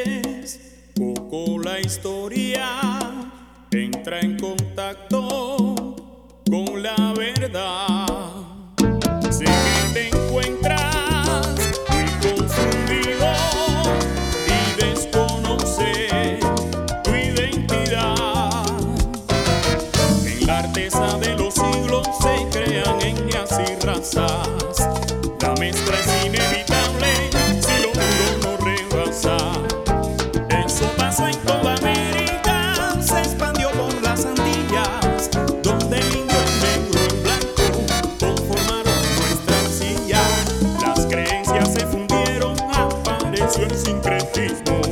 conoces poco la historia, entra en contacto con la verdad. Sé que te encuentras muy confundido y desconoces tu identidad. En la artesa de los siglos se crean etnias y razas. La mezcla es inevitable si lo duro no rebasa. Eso pasó en toda América, se expandió por las Antillas, donde el indio, el negro, el blanco conformaron nuestra silla. Las creencias se fundieron, apareció el sincretismo.